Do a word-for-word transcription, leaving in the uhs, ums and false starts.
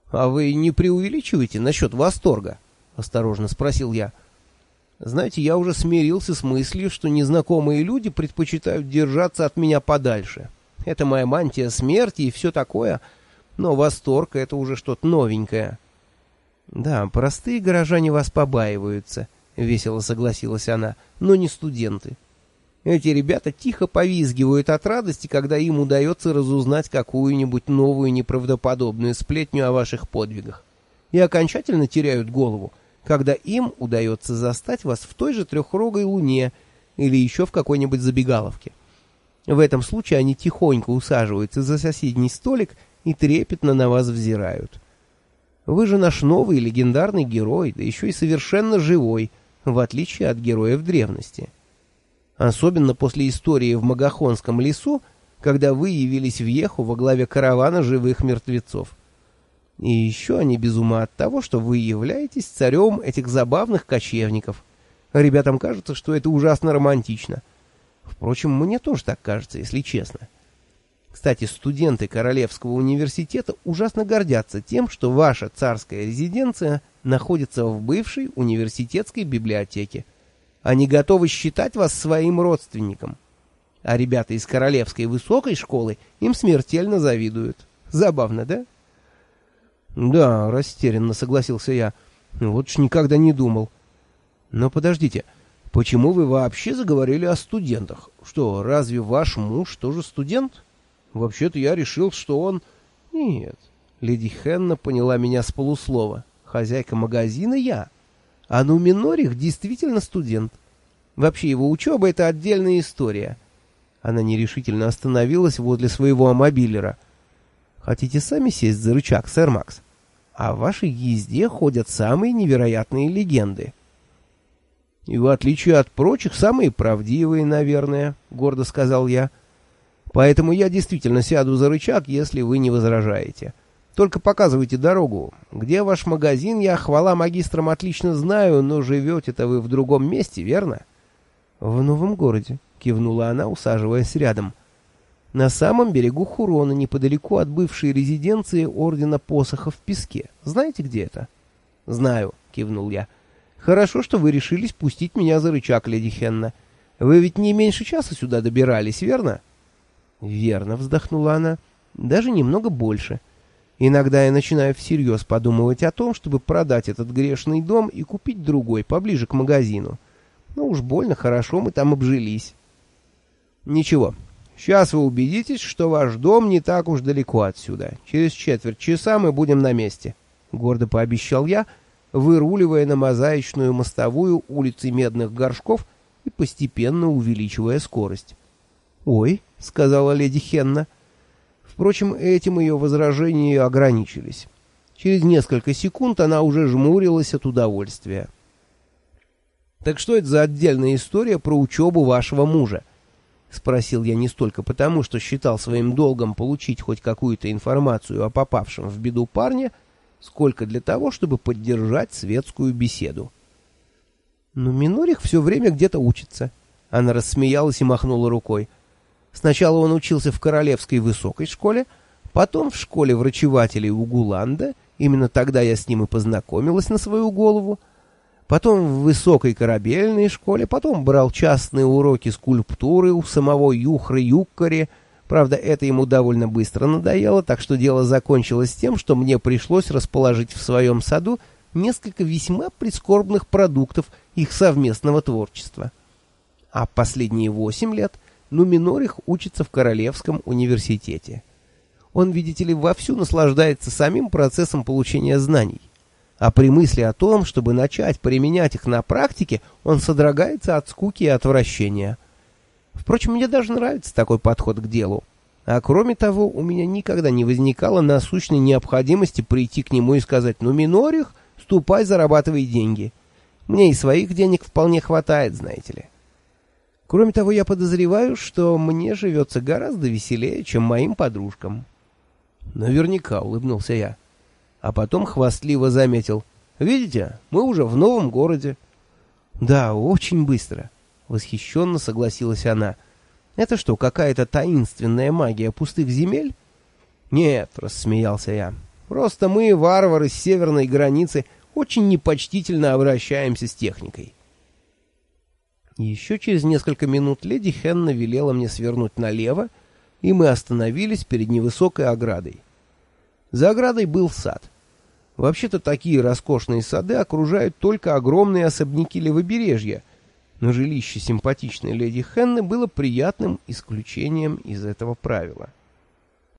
«А вы не преувеличиваете насчет восторга?» — осторожно спросил я. «Знаете, я уже смирился с мыслью, что незнакомые люди предпочитают держаться от меня подальше. Это моя мантия смерти и все такое, но восторг — это уже что-то новенькое». «Да, простые горожане вас побаиваются», — весело согласилась она, — «но не студенты. Эти ребята тихо повизгивают от радости, когда им удается разузнать какую-нибудь новую неправдоподобную сплетню о ваших подвигах, и окончательно теряют голову, когда им удается застать вас в той же трехрогой луне или еще в какой-нибудь забегаловке. В этом случае они тихонько усаживаются за соседний столик и трепетно на вас взирают. Вы же наш новый легендарный герой, да еще и совершенно живой, в отличие от героев древности. Особенно после истории в Магахонском лесу, когда вы явились в Еху во главе каравана живых мертвецов. И еще они без ума от того, что вы являетесь царем этих забавных кочевников. Ребятам кажется, что это ужасно романтично. Впрочем, мне тоже так кажется, если честно. Кстати, студенты Королевского университета ужасно гордятся тем, что ваша царская резиденция находится в бывшей университетской библиотеке. Они готовы считать вас своим родственником. А ребята из Королевской высокой школы им смертельно завидуют. Забавно, да? Да, растерянно согласился я. Вот ж никогда не думал. Но подождите, почему вы вообще заговорили о студентах? Что, разве ваш муж тоже студент? Вообще-то я решил, что он... Нет, леди Хенна поняла меня с полуслова. Хозяйка магазина я. А Нуминорих действительно студент. Вообще его учеба — это отдельная история. Она нерешительно остановилась возле своего амобилера. Хотите сами сесть за рычаг, сэр Макс? О вашей езде ходят самые невероятные легенды. И в отличие от прочих, самые правдивые, наверное, гордо сказал я. Поэтому я действительно сяду за рычаг, если вы не возражаете. Только показывайте дорогу. Где ваш магазин, я, хвала магистрам, отлично знаю, но живете-то вы в другом месте, верно? В новом городе, кивнула она, усаживаясь рядом. На самом берегу Хурона, неподалеку от бывшей резиденции Ордена Посоха в Песке. Знаете, где это? Знаю, кивнул я. Хорошо, что вы решились пустить меня за рычаг, леди Хенна. Вы ведь не меньше часа сюда добирались, верно? Верно, вздохнула она. Даже немного больше. Иногда я начинаю всерьез подумывать о том, чтобы продать этот грешный дом и купить другой, поближе к магазину. Но уж больно хорошо мы там обжились. Ничего, сейчас вы убедитесь, что ваш дом не так уж далеко отсюда. Через четверть часа мы будем на месте, — гордо пообещал я, выруливая на мозаичную мостовую улицы Медных Горшков и постепенно увеличивая скорость. «Ой», — сказала леди Хенна. Впрочем, этим ее возражения и ограничились. Через несколько секунд она уже жмурилась от удовольствия. «Так что это за отдельная история про учебу вашего мужа?» — спросил я не столько потому, что считал своим долгом получить хоть какую-то информацию о попавшем в беду парне, сколько для того, чтобы поддержать светскую беседу. «Ну, Минорих все время где-то учится». Она рассмеялась и махнула рукой. Сначала он учился в Королевской высокой школе, потом в школе врачевателей у Гуланда, именно тогда я с ним и познакомилась на свою голову, потом в высокой корабельной школе, потом брал частные уроки скульптуры у самого Юхры Юккари. Правда, это ему довольно быстро надоело, так что дело закончилось тем, что мне пришлось расположить в своем саду несколько весьма прискорбных продуктов их совместного творчества. А последние восемь лет Нуминорих учится в Королевском университете. Он, видите ли, вовсю наслаждается самим процессом получения знаний. А при мысли о том, чтобы начать применять их на практике, он содрогается от скуки и отвращения. Впрочем, мне даже нравится такой подход к делу. А кроме того, у меня никогда не возникало насущной необходимости прийти к нему и сказать: «Ну, Минорих, ступай, зарабатывай деньги. Мне и своих денег вполне хватает, знаете ли». Кроме того, я подозреваю, что мне живется гораздо веселее, чем моим подружкам. Наверняка, улыбнулся я. А потом хвастливо заметил: видите, мы уже в новом городе. Да, очень быстро, восхищенно согласилась она. Это что, какая-то таинственная магия пустых земель? Нет, рассмеялся я. Просто мы, варвары с северной границы, очень непочтительно обращаемся с техникой. Еще через несколько минут леди Хенна велела мне свернуть налево, и мы остановились перед невысокой оградой. За оградой был сад. Вообще-то такие роскошные сады окружают только огромные особняки левобережья, но жилище симпатичной леди Хенны было приятным исключением из этого правила.